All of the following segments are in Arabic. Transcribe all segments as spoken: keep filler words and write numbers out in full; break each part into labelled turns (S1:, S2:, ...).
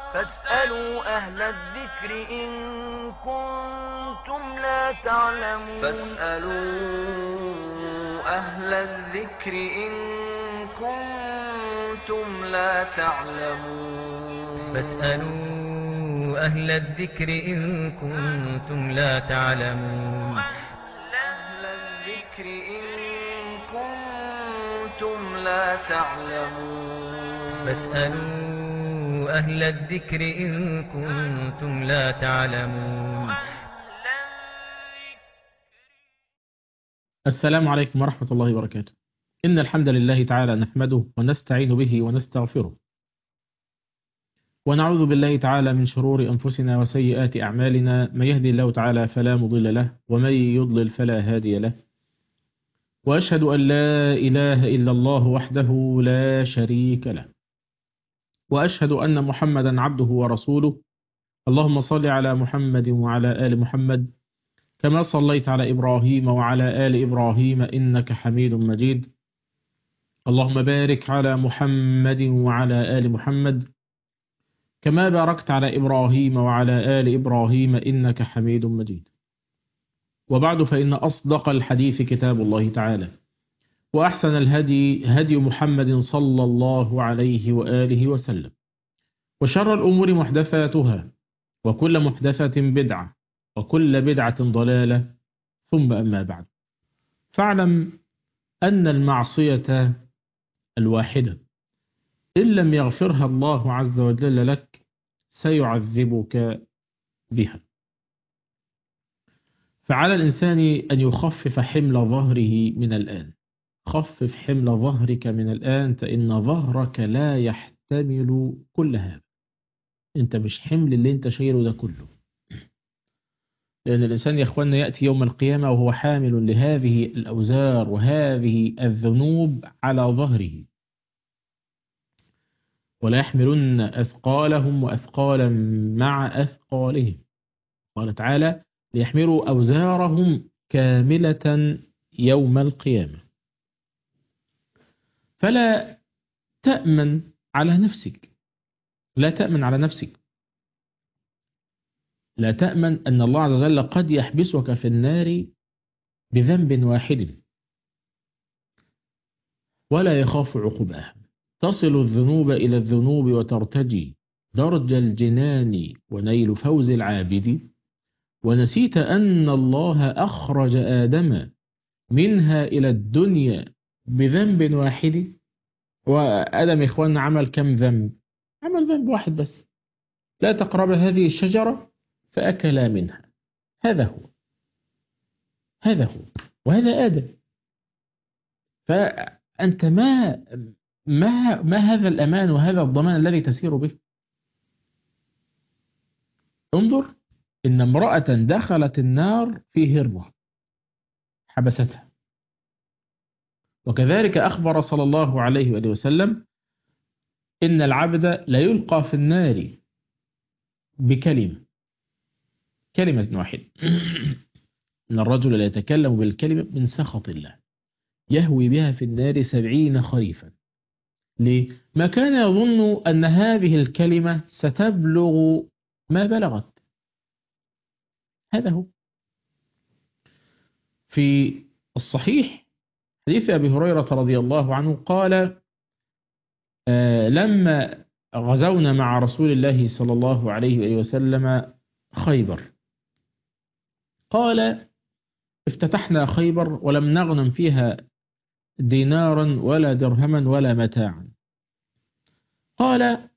S1: فاسألوا أهل الذكر إن كنتم لا تعلمون
S2: فاسألوا أهل الذكر إن كنتم لا تعلمون
S3: فاسألوا أهل الذكر إن كنتم لا تعلمون
S2: أهل الذكر إن كنتم لا تعلمون
S3: فاسألوا أهل الذكر إن كنتم لا تعلمون.
S4: السلام عليكم ورحمة الله وبركاته. إن الحمد لله تعالى نحمده ونستعين به ونستغفره، ونعوذ بالله تعالى من شرور أنفسنا وسيئات أعمالنا، من يهدي الله تعالى فلا مضل له ومن يضلل فلا هادي له، وأشهد أن لا إله إلا الله وحده لا شريك له، وأشهد أن محمدا عبده ورسوله. اللهم صل على محمد وعلى آل محمد كما صليت على إبراهيم وعلى آل إبراهيم إنك حميد مجيد. اللهم بارك على محمد وعلى آل محمد كما باركت على إبراهيم وعلى آل إبراهيم إنك حميد مجيد. وبعد، فإن أصدق الحديث كتاب الله تعالى، وأحسن الهدي هدي محمد صلى الله عليه وآله وسلم، وشر الأمور محدثاتها، وكل محدثة بدعة، وكل بدعة ضلالة، ثم أما بعد. فاعلم أن المعصية الواحدة إن لم يغفرها الله عز وجل لك سيعذبك بها. فعلى الإنسان أن يخفف حمل ظهره من الآن. خفف حمل ظهرك من الآن، فإن ظهرك لا يحتمل كل هذا. أنت مش حمل اللي أنت شايله ده كله، لأن الإنسان يا أخوانا يأتي يوم القيامة وهو حامل لهذه الأوزار وهذه الذنوب على ظهره، ولا يحملن أثقالهم وأثقالا مع أثقالهم. قال تعالى: ليحملوا أوزارهم كاملة يوم القيامة. فلا تأمن على نفسك، لا تأمن على نفسك، لا تأمن أن الله عز وجل قد يحبسك في النار بذنب واحد ولا يخاف عقباها. تصل الذنوب إلى الذنوب وترتجي درج الجنان ونيل فوز العابد، ونسيت أن الله أخرج آدم منها إلى الدنيا بذنب واحد. وآدم إخواننا عمل كم ذنب؟ عمل ذنب واحد بس: لا تقرب هذه الشجرة فأكلا منها. هذا هو هذا هو وهذا آدم. فأنت ما ما ما هذا الأمان وهذا الضمان الذي تسير به؟ انظر، إن امرأة دخلت النار في هرمها حبستها. وكذلك أخبر صلى الله عليه وآله وسلم: إن العبد لا يلقى في النار بكلمة كلمة واحدة إن الرجل لا يتكلم بالكلمة من سخط الله يهوي بها في النار سبعين خريفا. ليه؟ ما كان يظن أن هذه الكلمة ستبلغ ما بلغت. هذا هو. في الصحيح حديث أبي هريرة رضي الله عنه قال: آه لما غزونا مع رسول الله صلى الله عليه وسلم خيبر، قال: افتتحنا خيبر ولم نغنم فيها دينارا ولا درهما ولا متاعا. قال: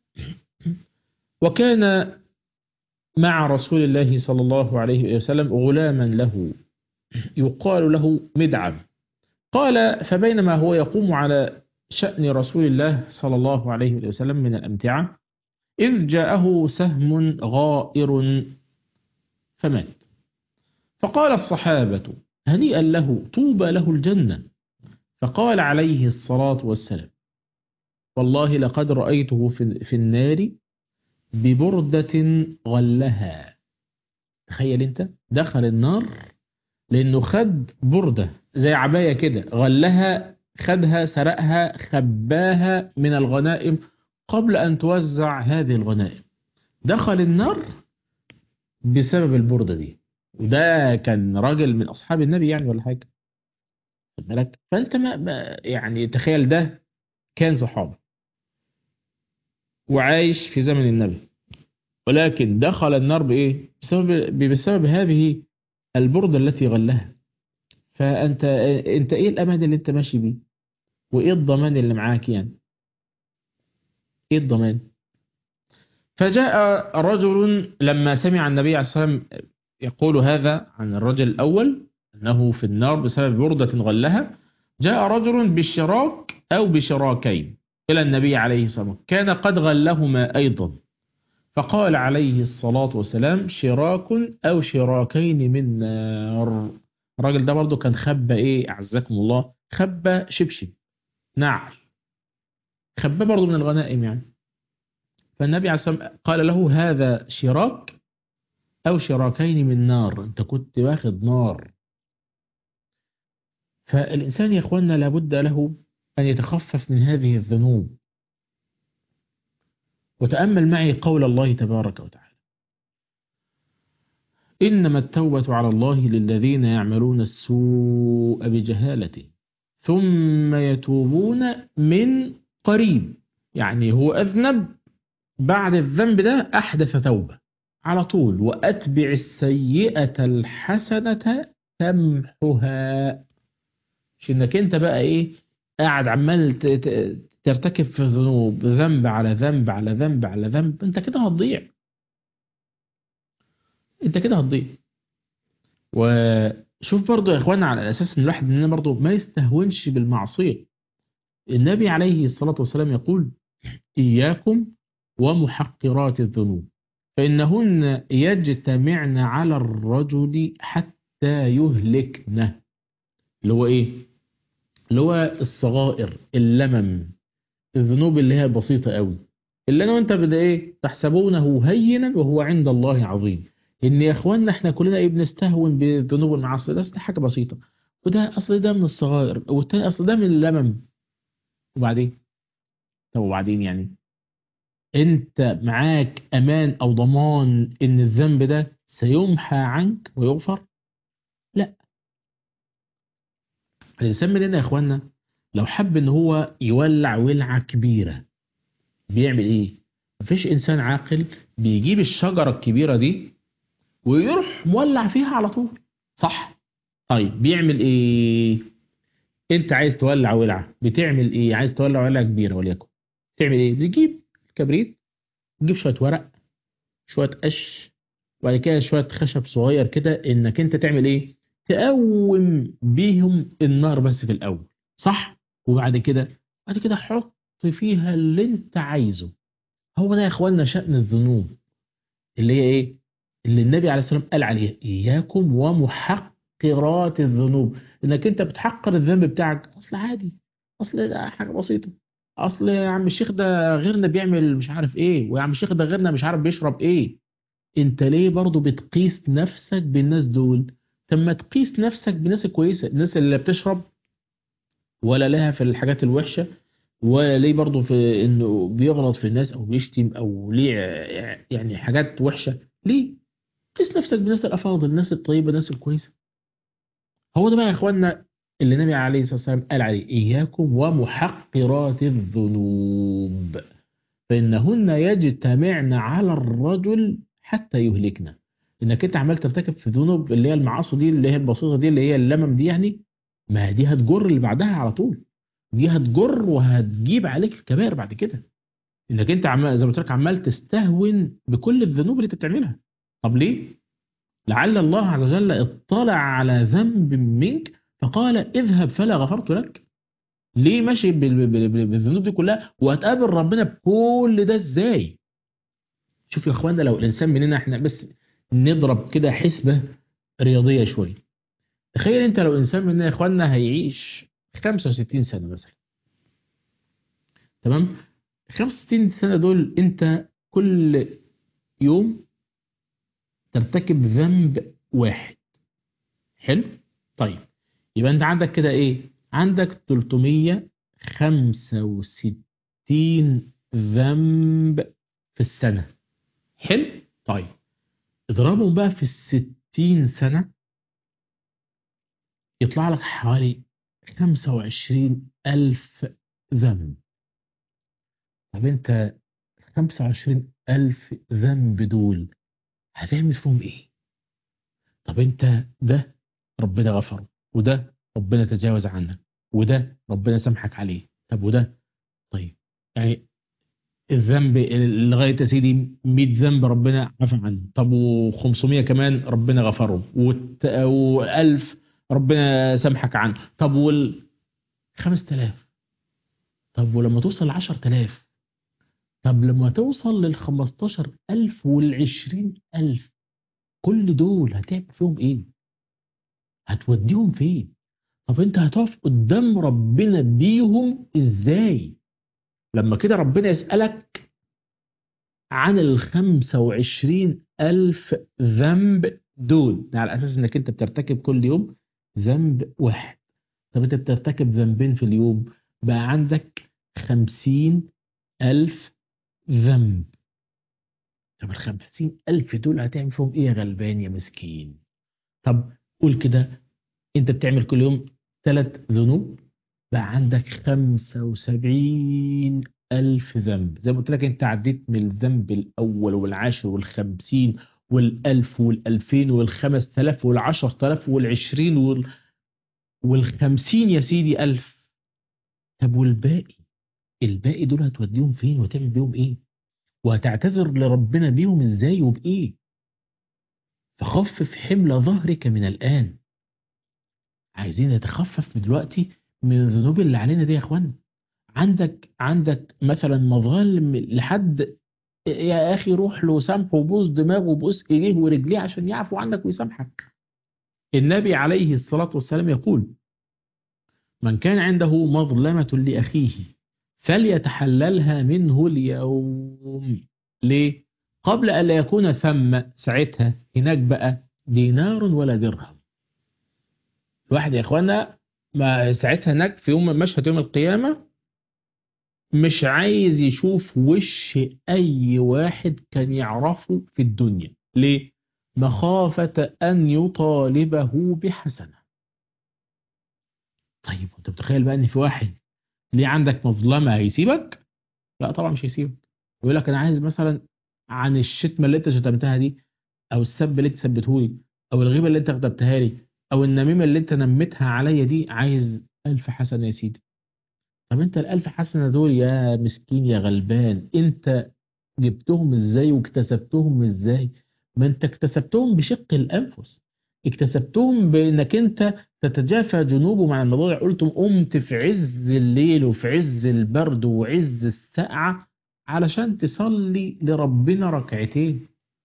S4: وكان مع رسول الله صلى الله عليه وسلم غلاما له يقال له مدعم. قال: فبينما هو يقوم على شأن رسول الله صلى الله عليه وسلم من الأمتعة، إذ جاءه سهم غائر فمات. فقال الصحابة: هنيئا له، طوبى له الجنة. فقال عليه الصلاة والسلام: والله لقد رأيته في النار ببردة غلها. تخيل انت، دخل النار لأنه خد بردة زي عباية كده، غلها، خدها، سرقها، خباها من الغنائم قبل أن توزع هذه الغنائم. دخل النار بسبب البردة دي، وده كان راجل من أصحاب النبي يعني ولا حاجة، خد بالك. فأنت ما ما- يعني تخيل ده كان صحابي وعايش في زمن النبي، ولكن دخل النار بإيه؟ بسبب بسبب هذه البردة التي غلها. فأنت أنت إيه الأمان اللي أنت ماشي بيه؟ وإيه الضمان اللي معاك يعني؟ إيه الضمان؟ فجاء رجل لما سمع النبي عليه الصلاة والسلام يقول هذا عن الرجل الأول أنه في النار بسبب بردة غلها، جاء رجل بشراك أو بشراكين إلى النبي عليه الصلاة والسلام، كان قد غلهما أيضا، فقال عليه الصلاة والسلام شراك أو شراكين من نار. الراجل ده برضو كان خبى إيه أعزكم الله، خبى شبشب نعل، خبى برضو من الغنائم يعني. فالنبي عليه الصلاة والسلام قال له هذا شراك أو شراكين من نار، أنت كنت واخد نار. فالإنسان يا إخواننا لابد له أن يتخفف من هذه الذنوب. وتأمل معي قول الله تبارك وتعالى إنما التوبة على الله للذين يعملون السوء بجهالة ثم يتوبون من قريب. يعني هو أذنب، بعد الذنب ده أحدث توبة على طول، وأتبع السيئة الحسنة تمحها. مش إنك أنت بقى إيه قاعد عمال ت- ت- ترتكب في الذنوب، ذنب على ذنب على ذنب على ذنب، أنت كده هتضيع، أنت كده هتضيع. وشوف برضو يا إخوانا على أساس إن الواحد مننا برضو ما يستهونش بالمعصية. النبي عليه الصلاة والسلام يقول إياكم ومحقرات الذنوب فإنهن يجتمعن على الرجل حتى يهلكنه. اللي هو إيه؟ اللي هو الصغائر، اللمم، الذنوب اللي هي بسيطة قوي، اللي أنا وأنت بدأ إيه تحسبونه هينا وهو عند الله عظيم. إن يا إخواننا إحنا كلنا إيه بنستهون بالذنوب والمعاصي، ده حاجة بسيطة، وده أصل ده من الصغائر، والتاني أصل ده من اللمم. وبعدين طب وبعدين يعني انت معاك امان او ضمان ان الذنب ده سيمحى عنك ويغفر؟ لا. الانسان مننا يا اخوانا لو حب ان هو يولع ولعة كبيرة بيعمل ايه؟ مفيش انسان عاقل بيجيب الشجرة الكبيرة دي ويروح مولع فيها على طول، صح؟ طيب بيعمل ايه؟ انت عايز تولع ولعة بتعمل ايه؟ عايز تولع ولعة كبيرة وليكن تعمل ايه؟ بتجيب كبريت، تجيب شوية ورق، شوية قش، وبعد كده شوية خشب صغير كده، انك انت تعمل ايه؟ تقوم بيهم النار بس في الاول، صح؟ وبعد كده بعد كده حط فيها اللي انت عايزه. هو ده يا اخوانا شأن الذنوب، اللي هي ايه؟ اللي النبي عليه الصلاة والسلام قال عليها اياكم ومحقرات الذنوب. انك انت بتحقر الذنب بتاعك، اصل عادي، اصل ده حاجة بسيطة، اصل يا عم الشيخ ده غيرنا بيعمل مش عارف ايه، ويا عم الشيخ ده غيرنا مش عارف بيشرب ايه. انت ليه برضو بتقيس نفسك بالناس دول؟ طب ما تقيس نفسك بالناس الكويسة، الناس اللي بتشرب ولا لها في الحاجات الوحشة، ولا ليه برضو في انه بيغلط في الناس او بيشتم او ليه يعني حاجات وحشة. ليه؟ قيس نفسك بالناس الافاضل، الناس الطيبة، الناس الكويسة. هو ده بقى يا اخوانا اللي النبي عليه الصلاة والسلام قال عليه اياكم ومحقرات الذنوب فإنهن يجتمعن على الرجل حتى يهلكنا. انك انت عمال ترتكب في ذنوب اللي هي المعاصي دي اللي هي البسيطة دي اللي هي اللمم دي، يعني ما دي هتجر اللي بعدها على طول، دي هتجر وهتجيب عليك الكبائر بعد كده. انك انت عمال زي ما قلت لك عمال تستهون بكل الذنوب اللي انت بتعملها. طب ليه؟ لعل الله عز وجل اطلع على ذنب منك فقال اذهب فلا غفرت لك. ليه ماشي بال- بال- بال- بالذنوب دي كلها وهتقابل ربنا بكل ده ازاي؟ شوف يا اخوانا لو الانسان مننا احنا بس نضرب كده حسبة رياضية شوية. تخيل انت لو انسان مننا يا اخوانا هيعيش خمسة وستين سنة مثلا، تمام؟ خمسة وستين سنة دول انت كل يوم ترتكب ذنب واحد، حلو؟ طيب يبقى انت عندك كده ايه؟ عندك ثلاثمية وخمسة وستين ذنب في السنة، حلو. طيب اضربهم بقى في الستين سنة، يطلع لك حوالي خمسة وعشرين ألف ذنب. طب انت خمسة وعشرين ألف ذنب دول هتعمل فيهم ايه؟ طب انت ده ربنا غفره، وده ربنا تجاوز عنك، وده ربنا سامحك عليه، طب وده طيب يعني الذنب لغايه يا سيدي مية ذنب ربنا عفى عنه، طب و500 كمان ربنا غفره، و1000 ربنا سامحك عنه، طب وال خمسة آلاف، طب ولما توصل ل عشرة آلاف، طب لما توصل لل خمستاشر ألف وال عشرين ألف، كل دول هتعمل فيهم ايه؟ هتوديهم فين؟ طب انت هتقف قدام ربنا بيهم ازاي لما كده ربنا يسألك عن ال خمسة وعشرين ألف ذنب دول على أساس إنك أنت بترتكب كل يوم ذنب واحد؟ طب أنت بترتكب ذنبين في اليوم، بقى عندك خمسين ألف ذنب. طب ال خمسين ألف دول هتعمل فيهم إيه يا غلبان يا مسكين؟ طب قول كده، أنت بتعمل كل يوم ثلاث ذنوب، بقى عندك خمسة وسبعين ألف ذنب. زي ما قلت لك أنت عديت من الذنب الأول والعاشر والخمسين والألف والألفين والخمس تلاف والعشر تلاف والعشرين وال... والخمسين يا سيدي ألف. طب والباقي، الباقي دول هتوديهم فين وتعمل بيهم إيه؟ وهتعتذر لربنا بيهم إزاي وبإيه؟ فخفف حمل ظهرك من الآن. عايزين نتخفف من دلوقتي من الذنوب اللي علينا دي يا اخوان. عندك عندك مثلا مظالم لحد، يا اخي روح له سامحه وبوس دماغه وبوس ايديه ورجليه عشان يعفو عنك ويسامحك. النبي عليه الصلاة والسلام يقول: من كان عنده مظلمة لأخيه فليتحللها منه اليوم. ليه؟ قبل أن لا يكون ثم ساعتها هناك بقى دينار ولا درهم. الواحد يا اخوانا ما ساعتها هناك في يوم مشهد يوم القيامة مش عايز يشوف وش اي واحد كان يعرفه في الدنيا. ليه؟ مخافة ان يطالبه بحسنة. طيب انت متخيل بقى ان في واحد ليه عندك مظلمة هيسيبك؟ لا طبعا مش هيسيبك. يقول لك انا عايز مثلا عن الشتمة اللي انت شتمتها دي، او السب اللي انت سبته لي، او الغيبة اللي انت غضبتها لي، او النميمة اللي انت نمتها عليا دي، عايز ألف حسنة يا سيدي. طب انت الألف حسنة دول يا مسكين يا غلبان انت جبتهم ازاي واكتسبتهم ازاي؟ ما انت اكتسبتهم بشق الأنفس، اكتسبتهم بانك انت تتجافى جنوبهم عن المضاجع. قلتم قمت في عز الليل وفي عز البرد وعز السقعة علشان تصلي لربنا ركعتين.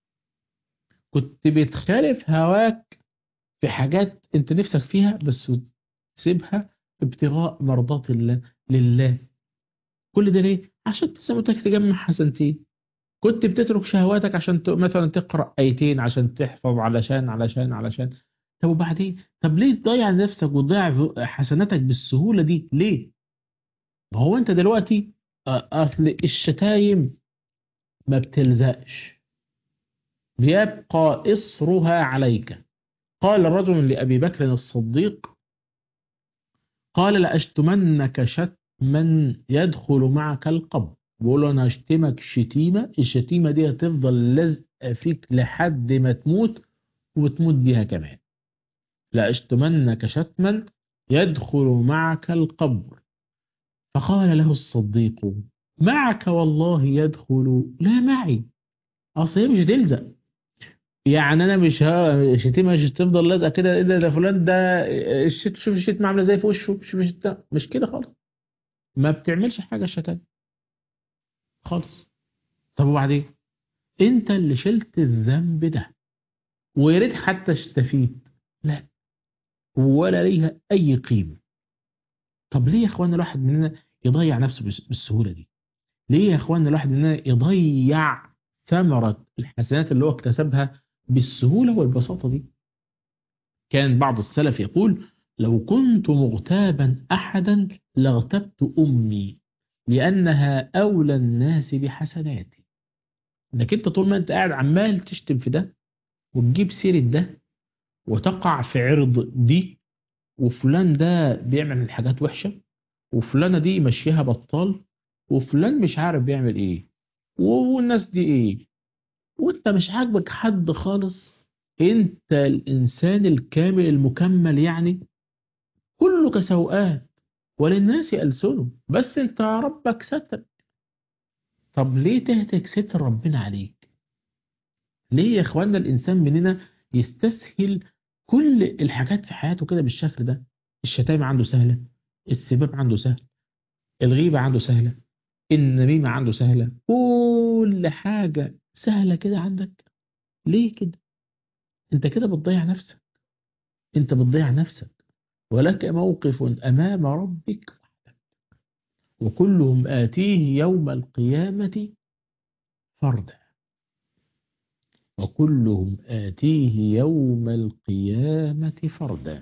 S4: كنت بتخالف هواك في حاجات انت نفسك فيها بس تسيبها ابتغاء مرضات الله لله. كل ده ليه؟ عشان تسامتك تجمع حسنتين. كنت بتترك شهواتك عشان ت- مثلا تقرأ آيتين عشان تحفظ علشان علشان علشان طب وبعدين؟ طب ليه تضيع نفسك وتضيع ذو- حسناتك بالسهولة دي ليه؟ ما هو انت دلوقتي آه، اصل الشتايم ما بتلزقش، بيبقى إصرها عليك. قال رجل لأبي بكر الصديق، قال لأشتمنك شتما يدخل معك القبر. بيقول له انا هشتمك شتيمة، الشتيمة دي هتفضل لازقة فيك لحد ما تموت وتموت بيها كمان. لأشتمنك شتما يدخل معك القبر. فقال له الصديق: معك والله يدخل لا معي. اصل هي مش هتلزق، يعني انا مش ها شتيمة مش هتفضل لازقة كده، ايه ده ده فلان ده الشت شوف الشتيمة عاملة زي في وشه، شوف الشتيمة مش كده خالص، ما بتعملش حاجة الشتايم خالص. طب وبعدين؟ انت اللي شلت الذنب ده ويا ريت حتى استفيد، لا ولا ليها اي قيمه. طب ليه يا اخوانا الواحد مننا يضيع نفسه بس- بالسهوله دي؟ ليه يا اخوانا الواحد مننا يضيع ثمره الحسنات اللي هو اكتسبها بالسهوله والبساطه دي؟ كان بعض السلف يقول: لو كنت مغتابا احدا لاغتبت امي لانها اولى الناس بحسناتي. انك انت طول ما انت قاعد عمال تشتم في ده وتجيب سيرة ده وتقع في عرض دي، وفلان ده بيعمل الحاجات وحشة، وفلانة دي مشيها بطال، وفلان مش عارف بيعمل ايه، والناس دي ايه، وانت مش عاجبك حد خالص. انت الانسان الكامل المكمل يعني، كلك سوءات وللناس ألسنه، بس انت ربك ستر. طب ليه تهتك ستر ربنا عليك؟ ليه يا اخوانا الانسان مننا يستسهل كل الحاجات في حياته كده بالشكل ده؟ الشتايم عنده سهلة، السباب عنده سهل، الغيبة عنده سهلة، النميمة عنده سهلة، كل حاجة سهلة كده عندك. ليه كده؟ انت كده بتضيع نفسك، انت بتضيع نفسك. ولك موقف أمام ربك وكلهم آتيه يوم القيامة فردا، وكلهم آتيه يوم القيامة فردا.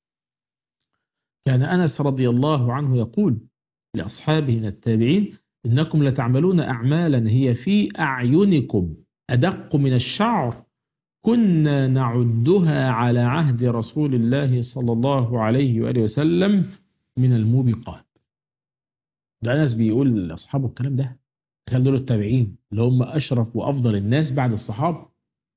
S4: كان أنس رضي الله عنه يقول لأصحابه من التابعين: إنكم لتعملون أعمالا هي في أعينكم أدق من الشعر، كنا نعدها على عهد رسول الله صلى الله عليه وآله وسلم من الموبقات. ده أنس بيقول لأصحابه الكلام ده، تخيل دول التابعين اللي هم أشرف وأفضل الناس بعد الصحابة.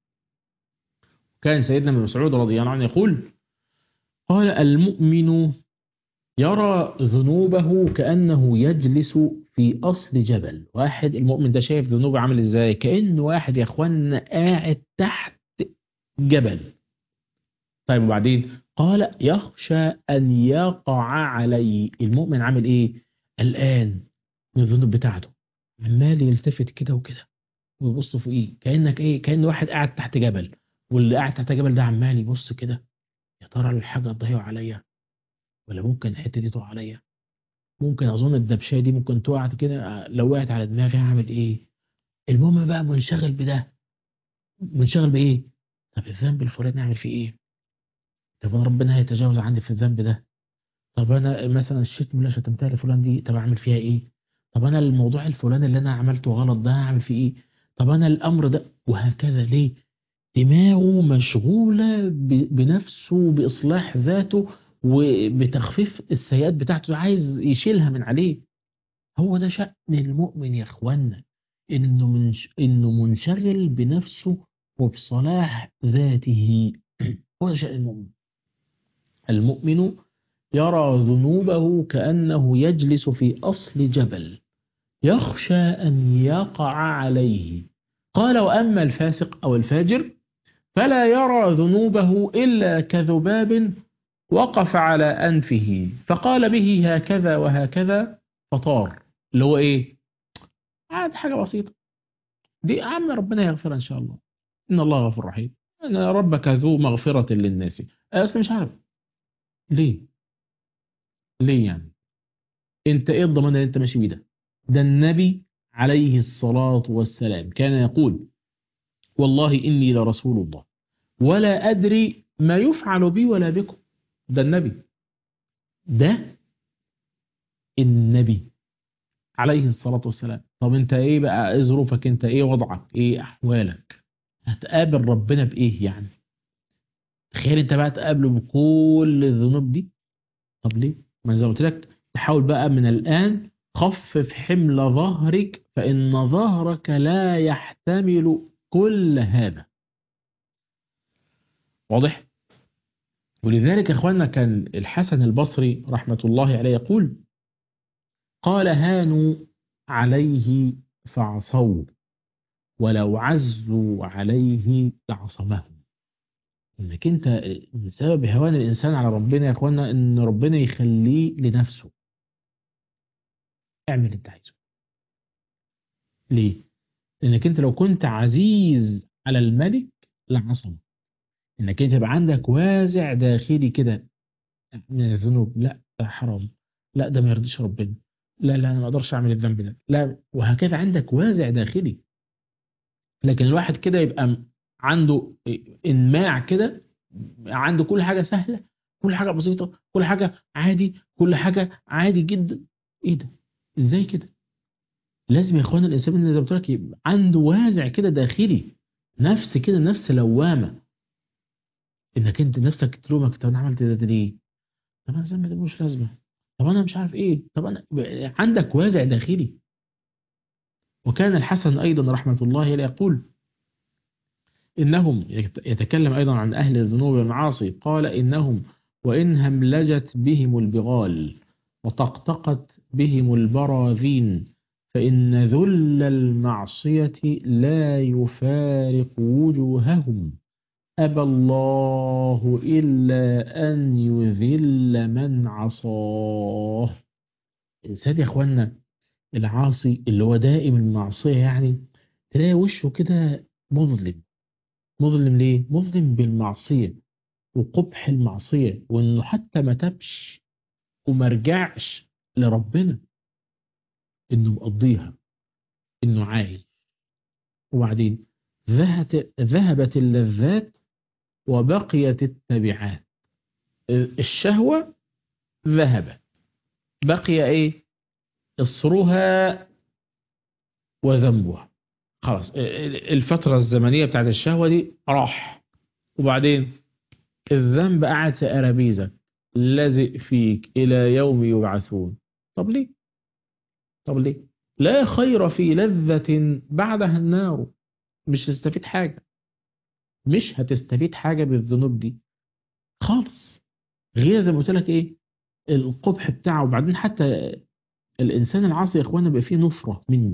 S4: كان سيدنا ابن مسعود رضي الله عنه يقول: قال المؤمن يرى ذنوبه كأنه يجلس في أصل جبل. واحد المؤمن ده شايف ذنوبه عامل إزاي؟ كأنه واحد يا أخوانا قاعد تحت جبل. طيب وبعدين؟ قال يخشى أن يقع عليه. المؤمن عامل إيه؟ قلقان من الذنوب بتاعته، عمال يلتفت كده وكده ويبص فوقيه، كأنك إيه؟ كأن واحد قاعد تحت جبل، واللي قاعد تحت جبل ده عمال يبص كده، يا ترى الحاجة تضيع عليا، ولا ممكن الحتة دي تقع عليا، ممكن أظن الدبشة دي ممكن تقع كده، لو وقعت على دماغي هعمل إيه؟ المهم بقى منشغل بده، منشغل بإيه؟ طب الذنب الفلاني أعمل فيه إيه؟ طب أنا ربنا هيتجاوز عني في الذنب ده؟ طب أنا مثلا الشتم اللي شتمتها لفلان دي، طب أعمل فيها إيه؟ طب أنا الموضوع الفلاني اللي أنا عملته غلط ده هعمل فيه إيه؟ طب أنا الأمر ده، وهكذا. ليه؟ دماغه مشغولة ب- بنفسه، بإصلاح ذاته وبتخفيف السيئات بتاعته، عايز يشيلها من عليه. هو ده شأن المؤمن يا اخوانا، انه منش انه منشغل بنفسه وبصلاح ذاته. هو ده شأن المؤمن. المؤمن يرى ذنوبه كأنه يجلس في أصل جبل يخشى أن يقع عليه. قال وأما الفاسق أو الفاجر فلا يرى ذنوبه إلا كذباب وقف على أنفه فقال به هكذا وهكذا فطار. اللي هو إيه؟ عاد حاجة بسيطة دي يا عم، ربنا يغفر إن شاء الله، إن الله غفور رحيم، إن ربك ذو مغفرة للناس. أصلا مش عارف ليه. ليه يعني؟ أنت إيه الضمان اللي أنت ماشي بيه ده؟ ده النبي عليه الصلاة والسلام كان يقول: والله إني لرسول الله ولا أدري ما يفعل بي ولا بكم. ده النبي، ده النبي عليه الصلاة والسلام. طب انت ايه بقى؟ ايه ظروفك؟ انت ايه وضعك؟ ايه احوالك؟ هتقابل ربنا بايه يعني؟ تخيل انت بقى تقابله بكل الذنوب دي. طب ليه؟ ما زي ما قلت لك، تحاول بقى من الآن خفف حمل ظهرك، فإن ظهرك لا يحتمل كل هذا. واضح؟ ولذلك يا اخوانا كان الحسن البصري رحمة الله عليه يقول: قال هانوا عليه فعصوا ولو عزوا عليه لعصمهم. انك انت بسبب هوان الانسان على ربنا يا اخوانا ان ربنا يخليه لنفسه. اعمل اللي انت عايزه. ليه؟ لانك انت لو كنت عزيز على الملك لعصمه. انك انت يبقى عندك وازع داخلي كده من الذنوب، لا ده حرام، لا ده ما يرضيش ربنا، لا لا انا ما اقدرش اعمل الذنب ده، لا، وهكذا عندك وازع داخلي. لكن الواحد كده يبقى عنده انماع كده، عنده كل حاجة سهلة، كل حاجة بسيطة، كل حاجة عادي، كل حاجة عادي جدا. ايه ده؟ ازاي كده؟ لازم يا اخوانا الانسان اللي زي ما قلت لك يبقى عنده وازع كده داخلي، نفس كده، نفس لوامه، انك انت نفسك تلومك، طب انا عملت ده, ده ليه؟ طب انا ذنبي ده ملوش لازمه، طب انا مش عارف ايه، طب انا عندك وازع داخلي. وكان الحسن ايضا رحمه الله عليه يقول انهم، يتكلم ايضا عن اهل الذنوب والمعاصي، قال انهم وان هملجت بهم البغال وطقطقت بهم البراذين فإن ذل المعصية لا يفارق وجوههم، أبى الله إلا أن يذل من عصاه. الإنسان يا إخوانا العاصي اللي هو دائم المعصية، يعني تلاقي وشه كده مظلم. مظلم ليه؟ مظلم بالمعصية وقبح المعصية، وإنه حتى ما تبش وما رجعش لربنا، إنه مقضيها، إنه عايل. وبعدين ذهبت ذهبت اللذات وبقيت التبعات. الشهوة ذهبت، بقي ايه؟ اصرها وذنبها. خلاص الفترة الزمنية بتاعت الشهوة دي راح، وبعدين الذنب قاعد في أرابيزك لازق فيك إلى يوم يبعثون. طب ليه؟ طب ليه؟ لا خير في لذة بعدها النار. مش هتستفيد حاجة، مش هتستفيد حاجة بالذنوب دي خالص، غير زي ما قلت لك ايه؟ القبح بتاعه. وبعدين حتى الانسان العاصي يا اخوانا بيبقى فيه نفرة منه،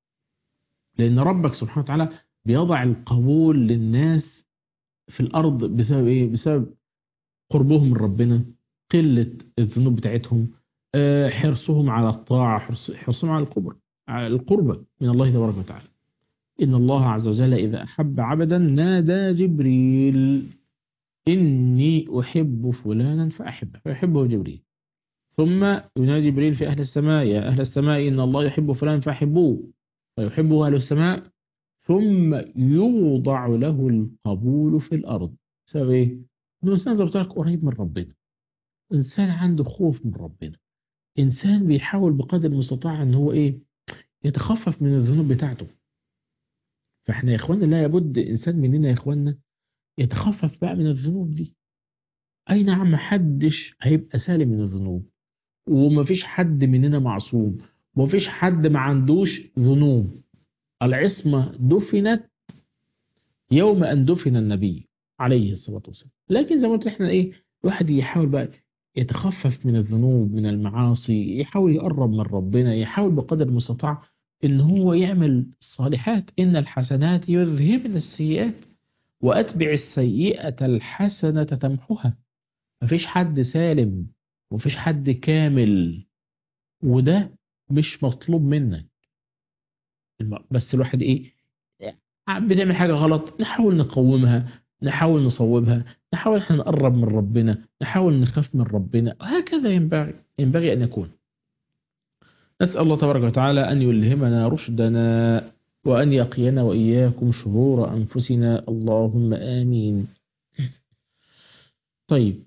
S4: لان ربك سبحانه وتعالى بيضع القبول للناس في الارض بسبب ايه؟ بسبب قربهم من ربنا، قلة الذنوب بتاعتهم، آه، حرصهم على الطاعة، حرص حرصهم على القرب، على القربة من الله تبارك وتعالى. إن الله عز وجل إذا أحب عبدا نادى جبريل إني أحب فلانا فأحبه، فيحبه جبريل. ثم ينادي جبريل في أهل السماء يا أهل السماء إن الله يحب فلان فأحبوه، فيحبه أهل السماء. ثم يوضع له القبول في الأرض. بسبب إيه؟ إنه إنسان زي ما قلت لك قريب من ربنا، إنسان عنده خوف من ربنا، إنسان بيحاول بقدر المستطاع إن هو إيه؟ يتخفف من الذنوب بتاعته. فإحنا يا إخوانا لا يبد إنسان مننا يا إخوانا يتخفف بقى من الذنوب دي. أي نعم، محدش هيبقى سالم من الذنوب، ومفيش حد مننا معصوم، ومفيش حد ما عندوش ذنوب. العصمة دفنت يوم أن دفن النبي عليه الصلاة والسلام. لكن زي ما قلت احنا ايه؟ الواحد يحاول بقى يتخفف من الذنوب، من المعاصي، يحاول يقرب من ربنا، يحاول بقدر المستطاع ان هو يعمل الصالحات. ان الحسنات يذهبن السيئات واتبع السيئة الحسنة تمحها. مفيش حد سالم، ومفيش حد كامل، وده مش مطلوب منك. بس الواحد ايه؟ بنعمل حاجة غلط نحاول نقومها، نحاول نصوبها، نحاول احنا نقرب من ربنا، نحاول نخاف من ربنا، وهكذا ينبغي ينبغي أن يكون. نسأل الله تبارك وتعالى أن يلهمنا رشدنا، وأن يقينا وإياكم شرور أنفسنا، اللهم آمين. طيب،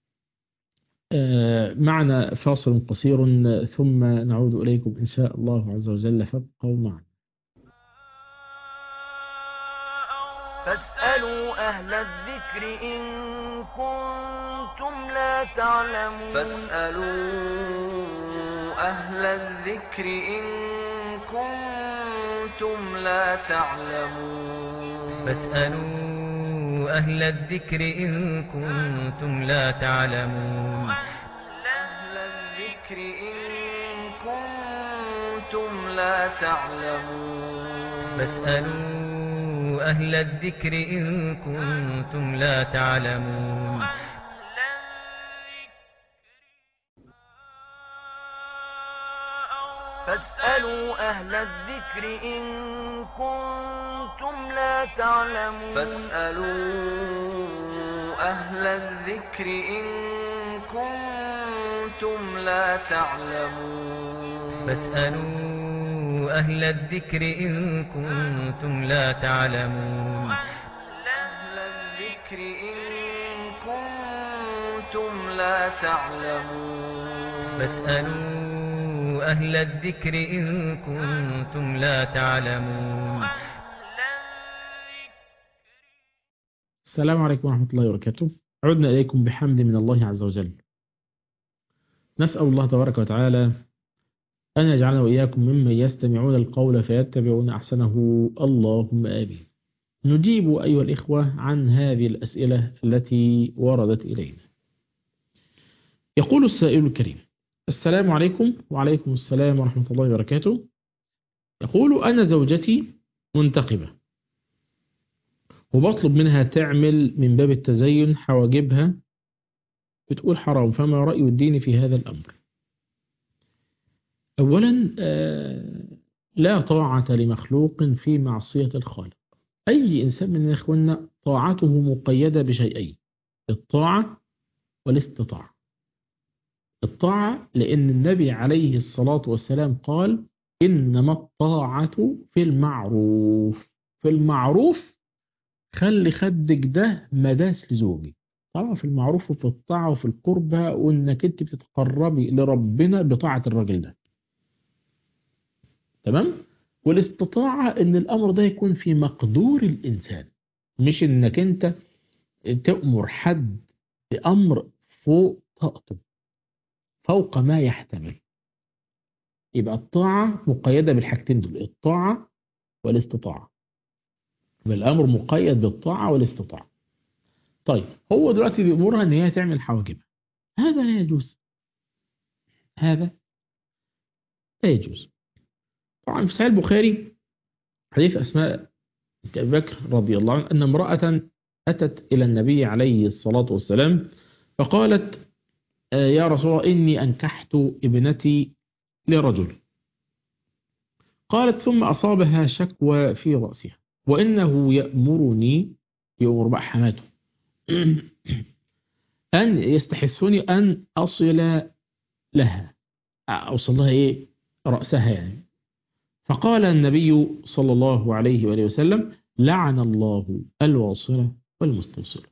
S4: آه معنا فاصل قصير ثم نعود إليكم إن شاء الله عز وجل، فابقوا معنا.
S1: فاسألوا أهل الذكر إن كنتم لا تعلمون
S2: فاسألوا أهل الذكر إن كنتم لا تعلمون
S3: فاسألوا أهل الذكر إن كنتم لا تعلمون
S2: أهل الذكر إن كنتم لا تعلمون
S3: فاسألوا أهل الذكر إن كنتم لا تعلمون
S1: فاسألوا أهل الذكر إن كنتم لا تعلمون
S2: فاسألوا أهل الذكر إن كنتم لا تعلمون
S3: فاسألوا أهل الذكر إن كنتم لا تعلمون
S2: أهل الذكر إن كنتم لا تعلمون
S3: فاسألوا أهل الذكر إن كنتم لا تعلمون.
S4: السلام عليكم ورحمة الله وبركاته. عدنا إليكم بحمد من الله عز وجل. نسأل الله تبارك وتعالى أن يجعلنا وإياكم ممن يستمعون القول فيتبعون أحسنه، اللهم آمين. نجيب أيها الإخوة عن هذه الأسئلة التي وردت إلينا. يقول السائل الكريم: السلام عليكم. وعليكم السلام ورحمة الله وبركاته. يقول: أنا زوجتي منتقبة وبطلب منها تعمل من باب التزين حواجبها، بتقول حرام، فما رأي الدين في هذا الأمر؟ أولا، لا طاعة لمخلوق في معصية الخالق. أي إنسان من إخواننا طاعته مقيدة بشيئين: الطاعة والاستطاعة. الطاعة لأن النبي عليه الصلاة والسلام قال: إنما الطاعة في المعروف. في المعروف خلي خدك ده مداس لزوجي. طبعا في المعروف وفي الطاعة وفي القربة، وإنك أنت بتتقربي لربنا بطاعة الراجل ده. تمام؟ والاستطاعة إن الأمر ده يكون في مقدور الإنسان، مش إنك أنت تأمر حد بأمر فوق طاقته، فوق ما يحتمل. يبقى الطاعة مقيدة بالحاجتين دول: الطاعة والاستطاعة. بالأمر مقيد بالطاعة والاستطاعة. طيب، هو دلوقتي بيأمرها إن هي تعمل حواجبها، هذا لا يجوز. هذا لا يجوز. طبعا في صحيح البخاري حديث أسماء أبي بكر رضي الله عنها أن امرأة أتت إلى النبي عليه الصلاة والسلام فقالت: يا رسول الله، إني أنكحت ابنتي لرجل. قالت: ثم أصابها شكوى في رأسها، وإنه يأمرني، يأمر بقى حماته، أن يستحثني أن أصل لها، أوصل لها إيه؟ رأسها يعني. فقال النبي صلى الله عليه وآله وسلم: لعن الله الواصلة والمستوصلة.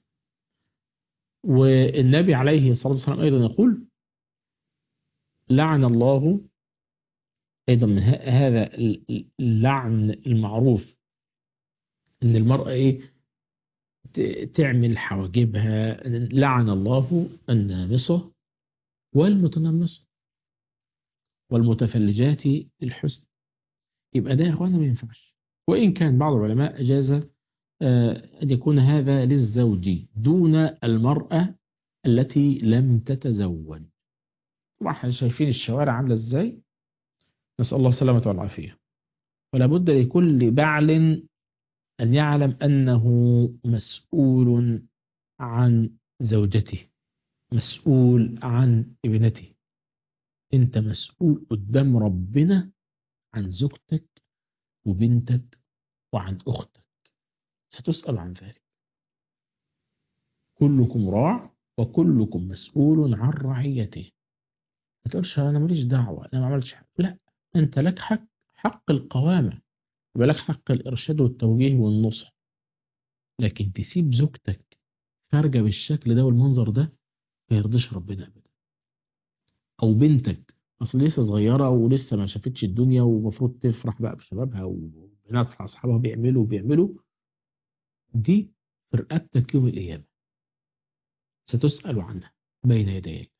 S4: والنبي عليه الصلاة والسلام أيضا يقول: لعن الله، أيضا من هذا اللعن المعروف إن المرأة إيه؟ تعمل حواجبها. لعن الله النامصة والمتنمصة والمتفلجات للحسن. يبقى ده يا أخوانا ما ينفعش. وإن كان بعض العلماء أجاز أن يكون هذا للزوج دون المرأة التي لم تتزوج. طبعا احنا شايفين الشوارع عاملة ازاي، نسأل الله السلامة والعافية. ولا بد لكل بعل أن يعلم أنه مسؤول عن زوجته، مسؤول عن ابنته. أنت مسؤول قدام ربنا عن زوجتك وبنتك وعن أختك، ستسأل عن ذلك. كلكم راع وكلكم مسؤول عن رعيته. ما تقولش أنا ماليش دعوة، أنا ما عملتش حاجة. لا، أنت لك حق، حق القوامة، يبقى لك حق الإرشاد والتوجيه والنصح. لكن تسيب زوجتك خارجة بالشكل ده والمنظر ده ما يرضيش ربنا أبدا. أو بنتك أصل لسه صغيرة ولسه ما شافتش الدنيا ومفروض تفرح بقى بشبابها وبنات أصحابها بيعملوا بيعملوا دي في رقبتك يوم القيامة، ستسأل عنها بين يدي الله.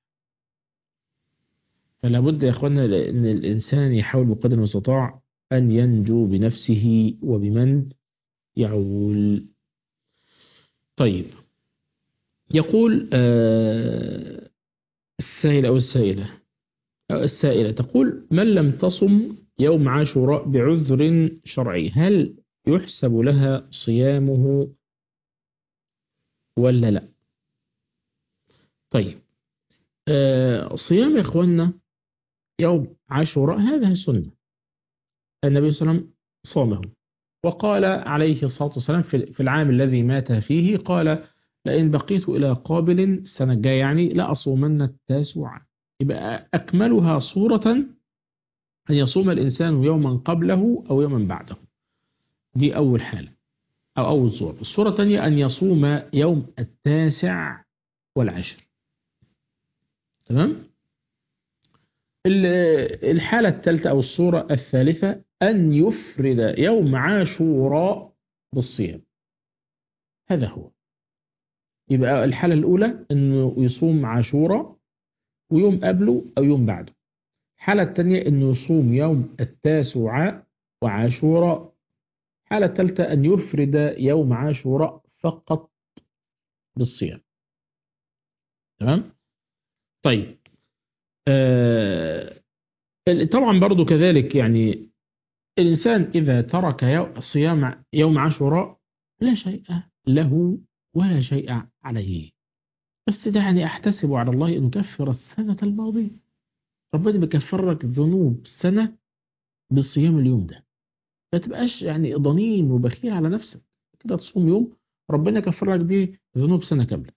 S4: فلا بد يا أخوانا أن الإنسان يحاول بقدر المستطاع أن ينجو بنفسه وبمن يعول. طيب، يقول آه السائل أو السائلة أو السائلة تقول: من لم تصم يوم عاشوراء بعذر شرعي، هل يحسب لها صيامه ولا لا؟ طيب، آه صيام يا إخوانا يوم عاشوراء هذا سنة، النبي صلى الله عليه وسلم صامه، وقال عليه الصلاة والسلام في العام الذي مات فيه، قال: لئن بقيت إلى قابل السنة الجاية يعني لأصومن التاسع. يبقى أكملها صورة أن يصوم الإنسان يوما قبله أو يوما بعده، دي أول حالة أو أول صورة. الصورة الثانية أن يصوم يوم التاسع والعشر. تمام؟ الحالة الثالثة أو الصورة الثالثة أن يفرد يوم عاشوراء بالصيام. هذا هو. يبقى الحالة الأولى أنه يصوم عاشوراء ويوم قبله أو يوم بعده. الحالة الثانية أنه يصوم يوم التاسوعاء وعاشوراء. الحالة الثالثة أن يفرد يوم عاشوراء فقط بالصيام. تمام؟ طيب آه طبعا برضو كذلك يعني الإنسان إذا ترك صيام يوم عاشوراء لا شيء له ولا شيء عليه، بس ده يعني أحتسب على الله أن يكفر السنة الماضية. ربنا بيكفر لك ذنوب سنة بالصيام اليوم ده، ما تبقاش يعني ضنين وبخيل على نفسك كده. تصوم يوم ربنا يكفر لك بيه ذنوب سنة كاملة.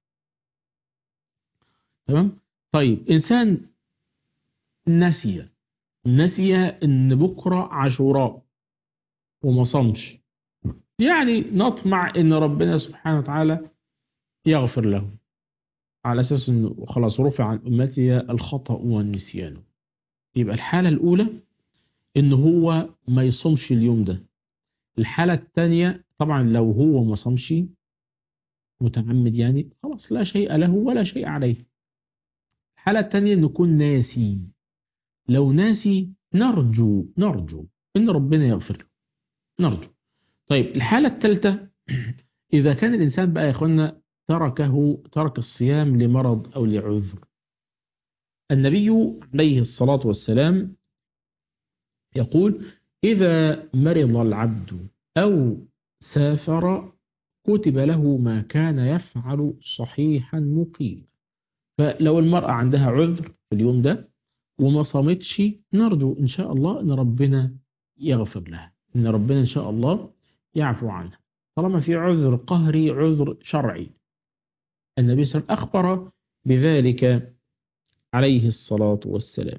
S4: تمام؟ طيب إنسان نسي نسي إن بكرة عاشوراء وما صامش، يعني نطمع إن ربنا سبحانه وتعالى يغفر له على أساس إنه خلاص رفع عن أمتي الخطأ والنسيان. يبقى الحالة الأولى إن هو ما يصومش اليوم ده. الحالة الثانية طبعا لو هو ما صامش متعمد يعني خلاص لا شيء له ولا شيء عليه. الحالة الثانية إنه يكون ناسي. لو ناسي نرجو نرجو إن ربنا يغفر له، نرجو. طيب الحالة الثالثة إذا كان الإنسان بقى يا أخوانا تركه ترك الصيام لمرض أو لعذر. النبي عليه الصلاة والسلام يقول إذا مرض العبد أو سافر كتب له ما كان يفعل صحيحا مقيما. فلو المرأة عندها عذر في اليوم ده وما صامتش نرجو إن شاء الله أن ربنا يغفر لها، إن ربنا إن شاء الله يعفو عنها طالما في عذر قهري عذر شرعي. النبي صلى الله عليه وسلم أخبر بذلك عليه الصلاة والسلام.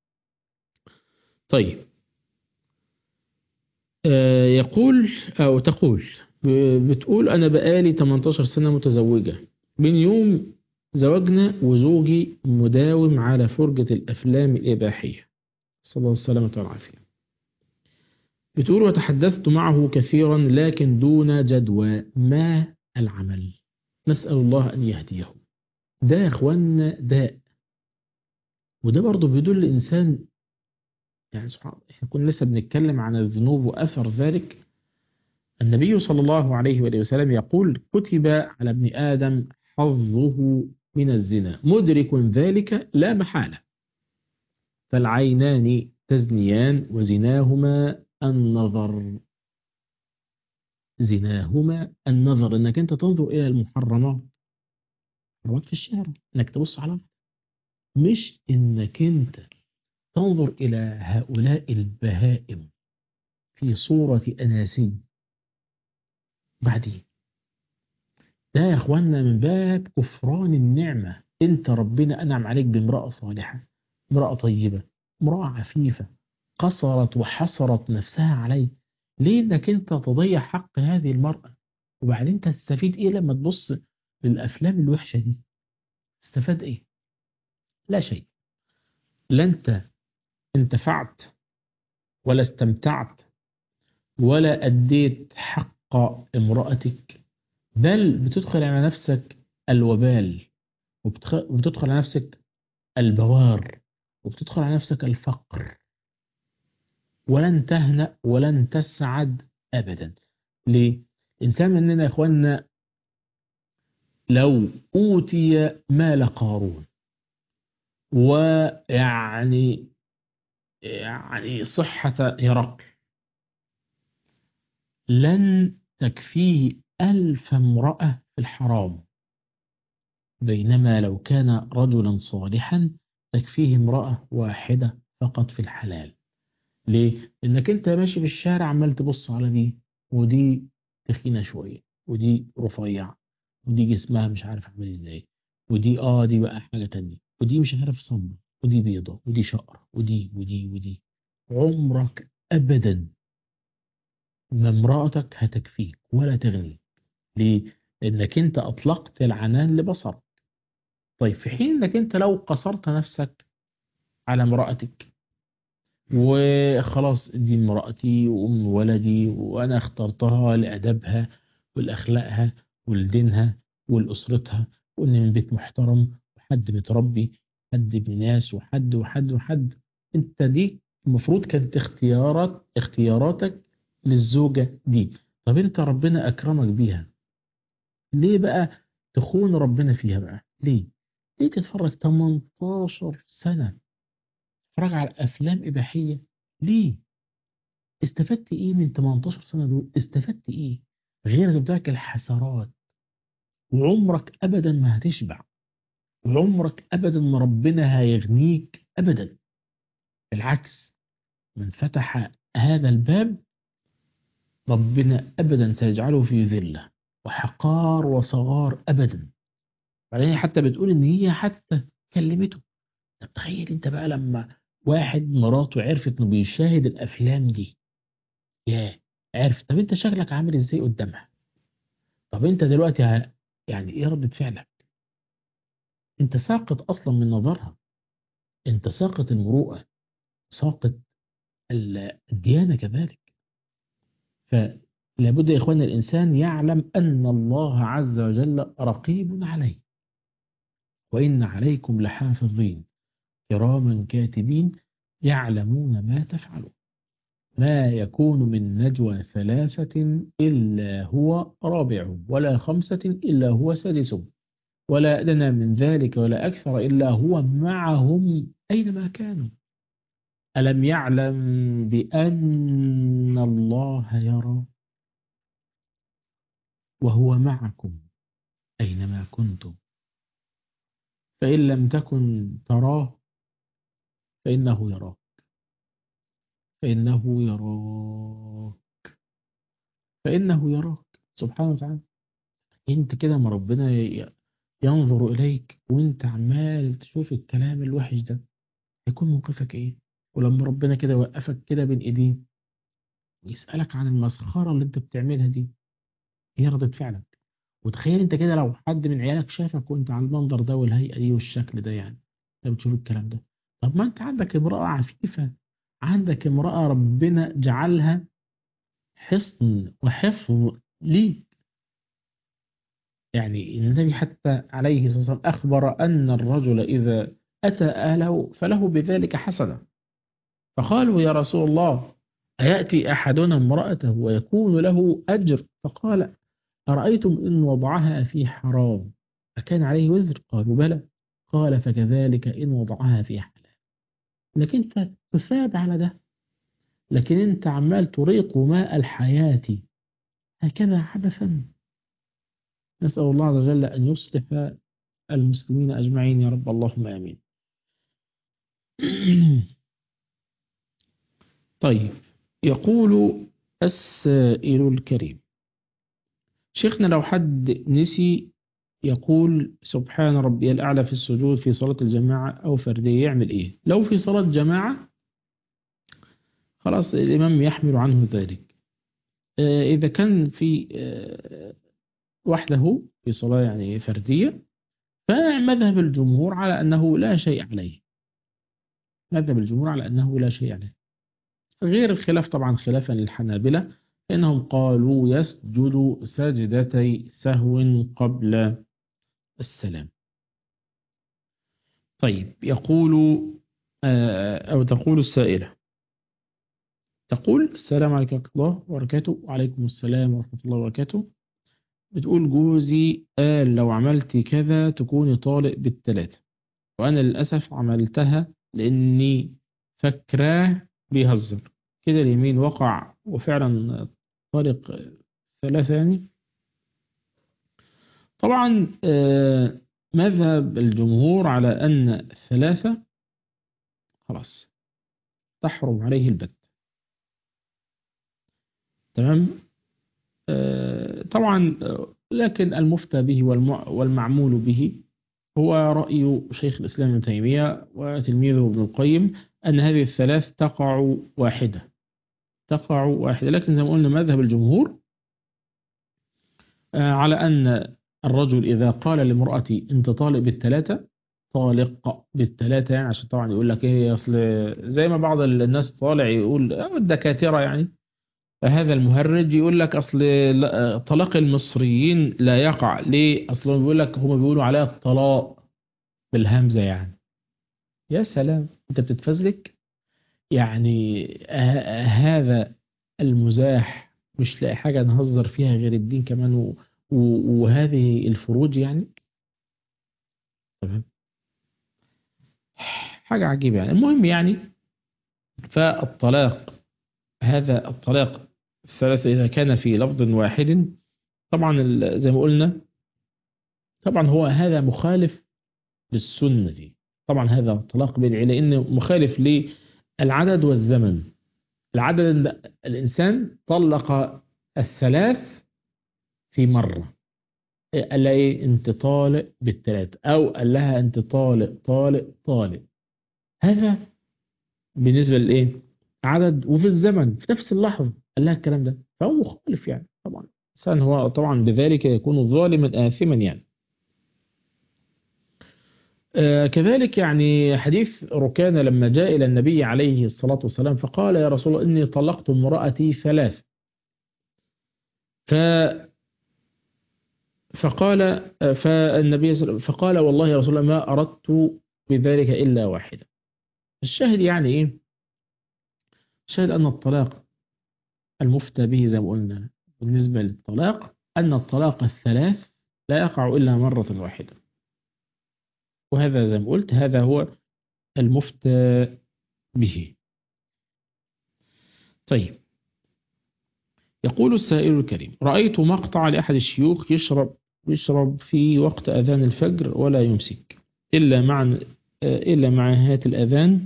S4: طيب آه يقول أو تقول بتقول أنا بقالي ثمانية عشر سنة متزوجة، من يوم زواجنا وزوجي مداوم على فرجة الأفلام الإباحية صلى الله عليه وسلم والعافية. بتقول وتحدثت معه كثيرا لكن دون جدوى، ما العمل؟ نسأل الله أن يهديه. ده يا أخوانا داء، وده برضو بيدل الإنسان يعني سبحان الله. احنا كنا لسه بنتكلم عن الذنوب وأثر ذلك. النبي صلى الله عليه وآله وسلم يقول كتب على ابن آدم حظه من الزنا مدرك ذلك لا محالة، فالعينان تزنيان وزناهما النظر. زناهما النظر، انك انت تنظر الى المحرمات، محرمات في الشارع، انك تبص على، مش انك انت تنظر الى هؤلاء البهائم في صورة اناسي. بعدين ده يا اخوانا من باب كفران النعمة. انت ربنا انعم عليك بامرأة صالحة، امرأة طيبة، امرأة عفيفة، قصرت وحصرت نفسها عليك. ليه انك انت تضيع حق هذه المرأة؟ وبعدين تستفيد ايه لما تبص للافلام الوحشة دي؟ استفاد ايه؟ لا شيء. لا انت انتفعت ولا استمتعت ولا اديت حق امرأتك، بل بتدخل على نفسك الوبال، وبتدخل على نفسك البوار، وبتدخل على نفسك الفقر، ولن تهنأ ولن تسعد أبدا. ليه؟ الإنسان مننا يا إخواننا لو أوتي مال قارون ويعني يعني صحة هرقل لن تكفيه ألف امرأة في الحرام، بينما لو كان رجلا صالحا تكفيه امرأة واحدة فقط في الحلال. ليه؟ لأنك أنت ماشي في الشارع عمال تبص على دي ودي تخينة شوية ودي رفيعة ودي جسمها مش عارف عامل ازاي ودي اه دي بقى حاجة تانية ودي مش عارف سمرة ودي بيضة ودي شقرة ودي ودي ودي. عمرك أبدا ما امرأتك هتكفيك ولا تغنيك. ليه؟ لأنك أنت أطلقت العنان لبصرك. طيب في حين أنك أنت لو قصرت نفسك على امرأتك وخلاص دي امرأتي وأم ولدي وأنا اخترتها لأدبها والأخلاقها ولدينها ولأسرتها وإن من بيت محترم وحد متربي حد ابن ناس وحد وحد وحد. أنت دي المفروض كانت اختيارات اختياراتك للزوجة دي. طب أنت ربنا أكرمك بيها، ليه بقى تخون ربنا فيها بقى؟ ليه؟ ليه تتفرج تمنتاشر سنة تتفرج على أفلام إباحية؟ ليه؟ استفدت إيه من تمنتاشر سنة دول؟ استفدت إيه؟ غير زي بتاعك الحسرات، وعمرك أبدا ما هتشبع، وعمرك أبدا ما ربنا هيغنيك أبدا. بالعكس، من فتح هذا الباب ربنا أبدا سيجعله في ذلة وحقار وصغار أبدا. بعدين حتى بتقول إن هي حتى كلمته. طب تخيل أنت بقى لما واحد مراته عرفت إنه بيشاهد الأفلام دي، ياه عرفت، طب أنت شكلك عامل إزاي قدامها؟ طب أنت دلوقتي ه... يعني إيه ردة فعلك؟ أنت ساقط أصلا من نظرها، أنت ساقط المروءة، ساقط الديانة كذلك. فلابد يا إخوان الإنسان يعلم أن الله عز وجل رقيب عليه، وإن عليكم لحافظين كراما كاتبين يعلمون ما تفعلون. ما يكون من نجوى ثلاثة إلا هو رابعهم ولا خمسة إلا هو سادسهم ولا أدنى من ذلك ولا أكثر إلا هو معهم أينما كانوا. ألم يعلم بأن الله يرى وهو معكم أينما كنتم، فإن لم تكن تراه فإنه يراك، فإنه يراك فإنه يراك سبحانه وتعالى. انت كده ما ربنا ينظر إليك وانت عمال تشوف الكلام الوحش ده، هيكون موقفك ايه؟ ولما ربنا كده يوقفك كده بين ايديه ويسألك عن المسخرة اللي انت بتعملها دي، هي ردة فعلك. وتخيل انت كده لو حد من عيالك شافك وانت على المنظر ده والهيئة دي والشكل ده، يعني انت بتشوف الكلام ده. طب ما انت عندك امرأة عفيفة، عندك امرأة ربنا جعلها حصن وحفظ ليك. يعني النبي حتى عليه الصلاة والسلام أخبر أن الرجل إذا أتى أهله فله بذلك حسنة، فقالوا يا رسول الله أيأتي أحدنا امرأته ويكون له أجر؟ فقال أرأيتم إن وضعها في حرام أكان عليه وزر؟ قالوا بلى. قال فكذلك إن وضعها في حلال. لكن أنت تثاب على ده، لكن أنت عمال تريق ماء الحياة هكذا عبثا. نسأل الله عز وجل أن يصلح المسلمين أجمعين يا رب، اللهم آمين. طيب، يقول السائل الكريم: شيخنا لو حد نسي يقول سبحان ربي الأعلى في السجود في صلاة الجماعة أو فردية، يعمل إيه؟ لو في صلاة جماعة خلاص الإمام يحمل عنه ذلك. إذا كان في وحده في صلاة يعني فردية، فمذهب الجمهور على أنه لا شيء عليه، مذهب الجمهور على أنه لا شيء عليه، غير الخلاف طبعا خلافا للحنابلة فإنهم قالوا يسجد سجدتي سهو قبل السلام. طيب، يقول أو تقول السائلة، تقول السلام عليكم ورحمة الله وبركاته. وعليكم السلام ورحمة الله وبركاته. بتقول جوزي قال لو عملت كذا تكوني طالق بالثلاثة، وأنا للأسف عملتها لأني فكراه بيهزر كده، اليمين وقع وفعلا طالق ثلاثة يعني. طبعا مذهب الجمهور على أن الثلاثة خلاص تحرم عليه البت. تمام. طبعا لكن المفتى به والمعمول به هو رأي شيخ الإسلام ابن تيمية وتلميذه ابن القيم، أن هذه الثلاث تقع واحدة تقع واحدة لكن زي ما قلنا مذهب الجمهور على أن الرجل إذا قال لامرأتي أنت طالق بالثلاثة طالق بالثلاثة، يعني عشان طبعا يقول لك ايه، اصل زي ما بعض الناس طالع يقول أو الدكاترة يعني، فهذا المهرج يقول لك اصل لا- طلاق المصريين لا يقع ليه، اصلا بيقول لك هم بيقولوا عليها الطلاق بالهمزة يعني. يا سلام، انت بتتفزلك يعني. آه هذا المزاح مش لاقي حاجة نهزر فيها غير الدين كمان و... و... وهذه الفروج يعني. تمام. حاجة عجيبة يعني. المهم يعني، فالطلاق، هذا الطلاق الثلاثة إذا كان في لفظ واحد، طبعا ال- زي ما قلنا، طبعا هو هذا مخالف للسنة دي. طبعا هذا طلاق بدعي لأنه مخالف للعدد والزمن. العدد إن الإنسان طلق الثلاث في مرة، قال لها إيه، أنت طالق بالثلاث، أو قال لها أنت طالق طالق طالق. هذا بالنسبة لإيه، عدد، وفي الزمن في نفس اللحظة قال لها الكلام ده، فهو مخالف يعني. طبعا الإنسان هو طبعا بذلك يكون ظالما آثما يعني. آه كذلك يعني حديث ركانة لما جاء إلى النبي عليه الصلاة والسلام فقال يا رسول الله إني طلقت امرأتي ثلاث. ف فقال آه، فالنبي صلى الله عليه وسلم فقال والله يا رسول الله ما أردت بذلك إلا واحدة. الشاهد يعني إيه، الشاهد أن الطلاق المفتى به زي ما قلنا بالنسبة للطلاق أن الطلاق الثلاث لا يقع إلا مرة واحدة، وهذا زي ما قلت هذا هو المفتى به. طيب، يقول السائل الكريم رأيت مقطع لأحد الشيوخ يشرب يشرب في وقت أذان الفجر ولا يمسك إلا مع إلا مع نهاية الأذان.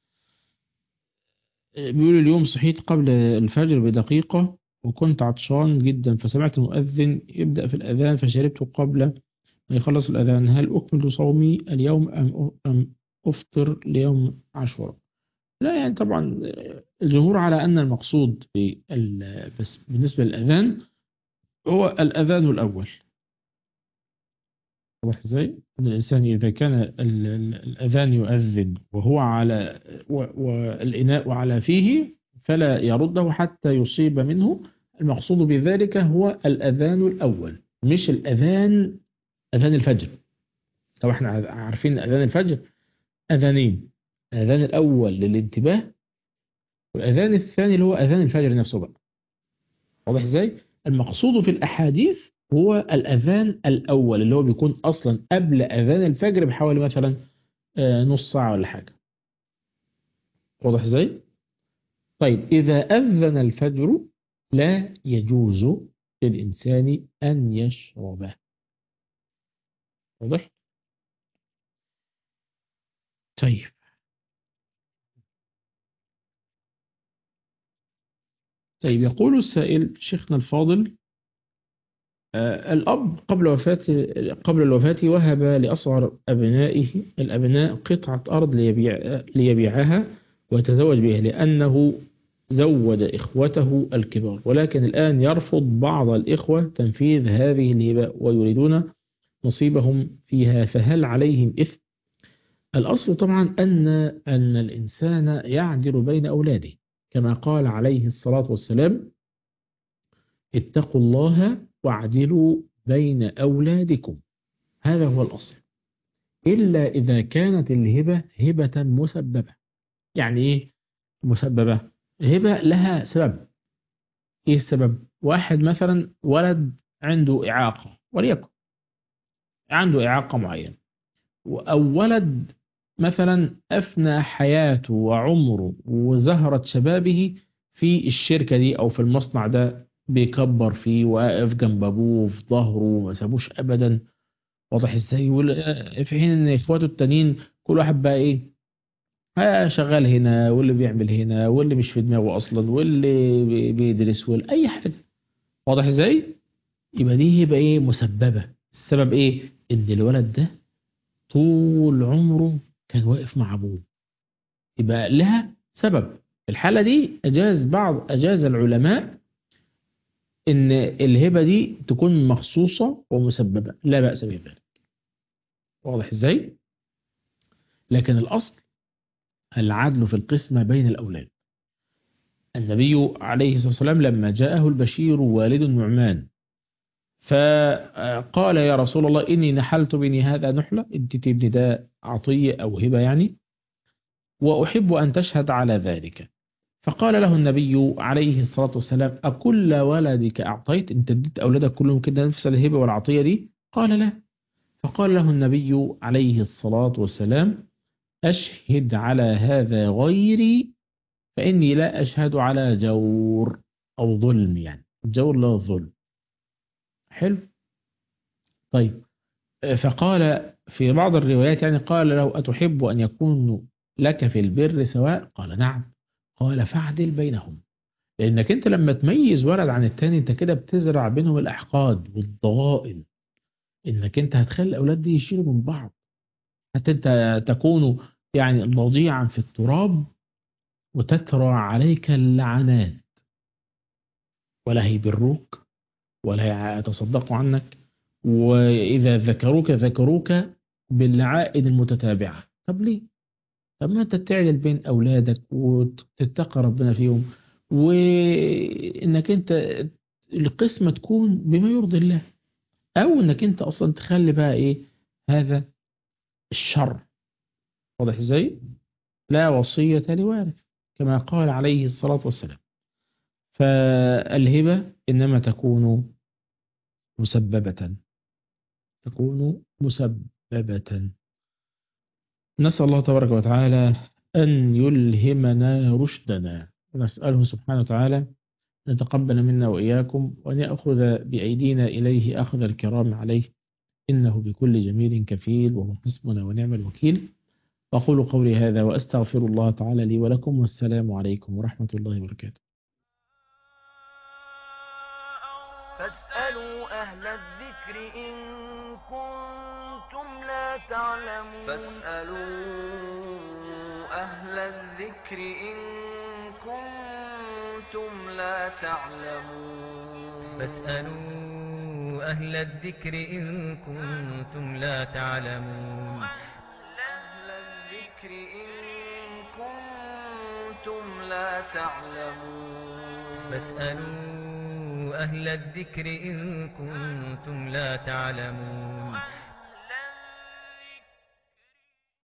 S4: بيقول اليوم صحيت قبل الفجر بدقيقة وكنت عطشان جدا فسمعت المؤذن يبدأ في الأذان فشربت قبل ما يخلص الأذان. هل أكمل صومي اليوم أم أم أفطر ليوم عاشوراء؟ لا يعني طبعا الجمهور على أن المقصود بال- بس بالنسبة للأذان هو الأذان الأول. واضح ازاي؟ ان الانسان اذا كان ال- ال- الاذان يؤذن وهو على و- والاناء على فيه فلا يرده حتى يصيب منه. المقصود بذلك هو الاذان الاول مش الاذان اذان الفجر. طبعا احنا عارفين اذان الفجر اذانين، الاذان الاول للانتباه والاذان الثاني اللي هو اذان الفجر نفسه بقى. واضح ازاي؟ المقصود في الاحاديث هو الأذان الأول اللي هو بيكون أصلا قبل أذان الفجر بحوالي مثلا آه، نص ساعة ولا حاجة. واضح ازاي؟ طيب إذا أذن الفجر لا يجوز للإنسان أن يشربه. واضح؟ طيب، طيب يقول السائل شيخنا الفاضل آه، الأب قبل وفاة قبل الوفاة وهب لأصغر أبنائه الأبناء قطعة أرض ليبيع ليبيعها ويتزوج بها لأنه زود إخوته الكبار، ولكن الآن يرفض بعض الإخوة تنفيذ هذه الهبة ويريدون نصيبهم فيها، فهل عليهم إثم؟ الأصل طبعا أن أن الإنسان يعدل بين أولاده كما قال عليه الصلاة والسلام اتقوا الله واعدلوا بين أولادكم. هذا هو الأصل، إلا إذا كانت الهبة هبة مسببة. يعني إيه مسببة؟ هبة لها سبب. إيه السبب؟ واحد مثلا ولد عنده إعاقة وليكن عنده إعاقة معينة، أو ولد مثلا أفنى حياته وعمره وزهرة شبابه في الشركة دي أو في المصنع ده، بيكبر فيه واقف جنب أبوه في ظهره ما سابوش أبدا. واضح ازاي؟ وال- في حين ان اخواته التانيين كل واحد بقى ايه، آه شغال هنا واللي بيعمل هنا واللي مش في دماغه اصلا واللي بي- بيدرس واللي اي حاجه. واضح ازاي؟ يبقى دي يبقى ايه مسببه. السبب ايه؟ ان الولد ده طول عمره كان واقف مع ابوه، يبقى لها سبب. في الحاله دي اجاز بعض اجاز العلماء ان الهبه دي تكون مخصوصه ومسببه لا باس بذلك. واضح ازاي؟ لكن الأصل العدل في القسمة بين الأولاد. النبي عليه الصلاة والسلام لما جاءه البشير والد النعمان فقال يا رسول الله إني نحلت بني هذا نحلة، اديت ابني ده عطية أو هبة يعني، وأحب أن تشهد على ذلك. فقال له النبي عليه الصلاة والسلام أكل ولدك أعطيت؟ أنت اديت أولادك كلهم كده نفس الهبة والعطية دي؟ قال لا. فقال له النبي عليه الصلاة والسلام أشهد على هذا غيري فإني لا أشهد على جور أو ظلم، يعني الجور لا الظلم. حلو. طيب، فقال في بعض الروايات يعني قال له أتحب أن يكون لك في البر سواء؟ قال نعم. قال فاعدل بينهم، لأنك أنت لما تميز ولد عن التاني أنت كده بتزرع بينهم الأحقاد والضغائن، إنك أنت هتخلي الأولاد دي يشيلوا من بعض، حتى أنت تكون يعني ضجيعا في التراب وتترى عليك اللعنات، ولا هيبروك ولا يتصدقوا عنك، وإذا ذكروك ذكروك باللعائن المتتابعة. طب ليه؟ طب ما أنت تعدل بين أولادك وتتقى ربنا فيهم، وإنك أنت القسمة تكون بما يرضي الله، أو إنك أنت أصلا تخلي بقى إيه هذا الشر. واضح إزاي؟ لا وصية لوارث كما قال عليه الصلاة والسلام. فالهبة إنما تكون مسببة، تكون مسببة. نسأل الله تبارك وتعالى أن يلهمنا رشدنا، ونسأله سبحانه وتعالى أن يتقبل منا وإياكم، وأن يأخذ بأيدينا إليه أخذ الكرام عليه، إنه بكل جميل كفيل، وهو حسبنا ونعم الوكيل. أقول قولي هذا وأستغفر الله تعالى لي ولكم، والسلام عليكم ورحمة الله وبركاته.
S1: فاسألوا أهل الذكر إن كنتم لا تعلمون
S2: فاسألوا أهل الذكر إن كنتم لا تعلمون
S3: فاسألوا أهل الذكر إن كنتم لا تعلمون
S2: أهل الذكر إن كنتم لا تعلمون
S3: فاسألوا أهل الذكر إن كنتم لا تعلمون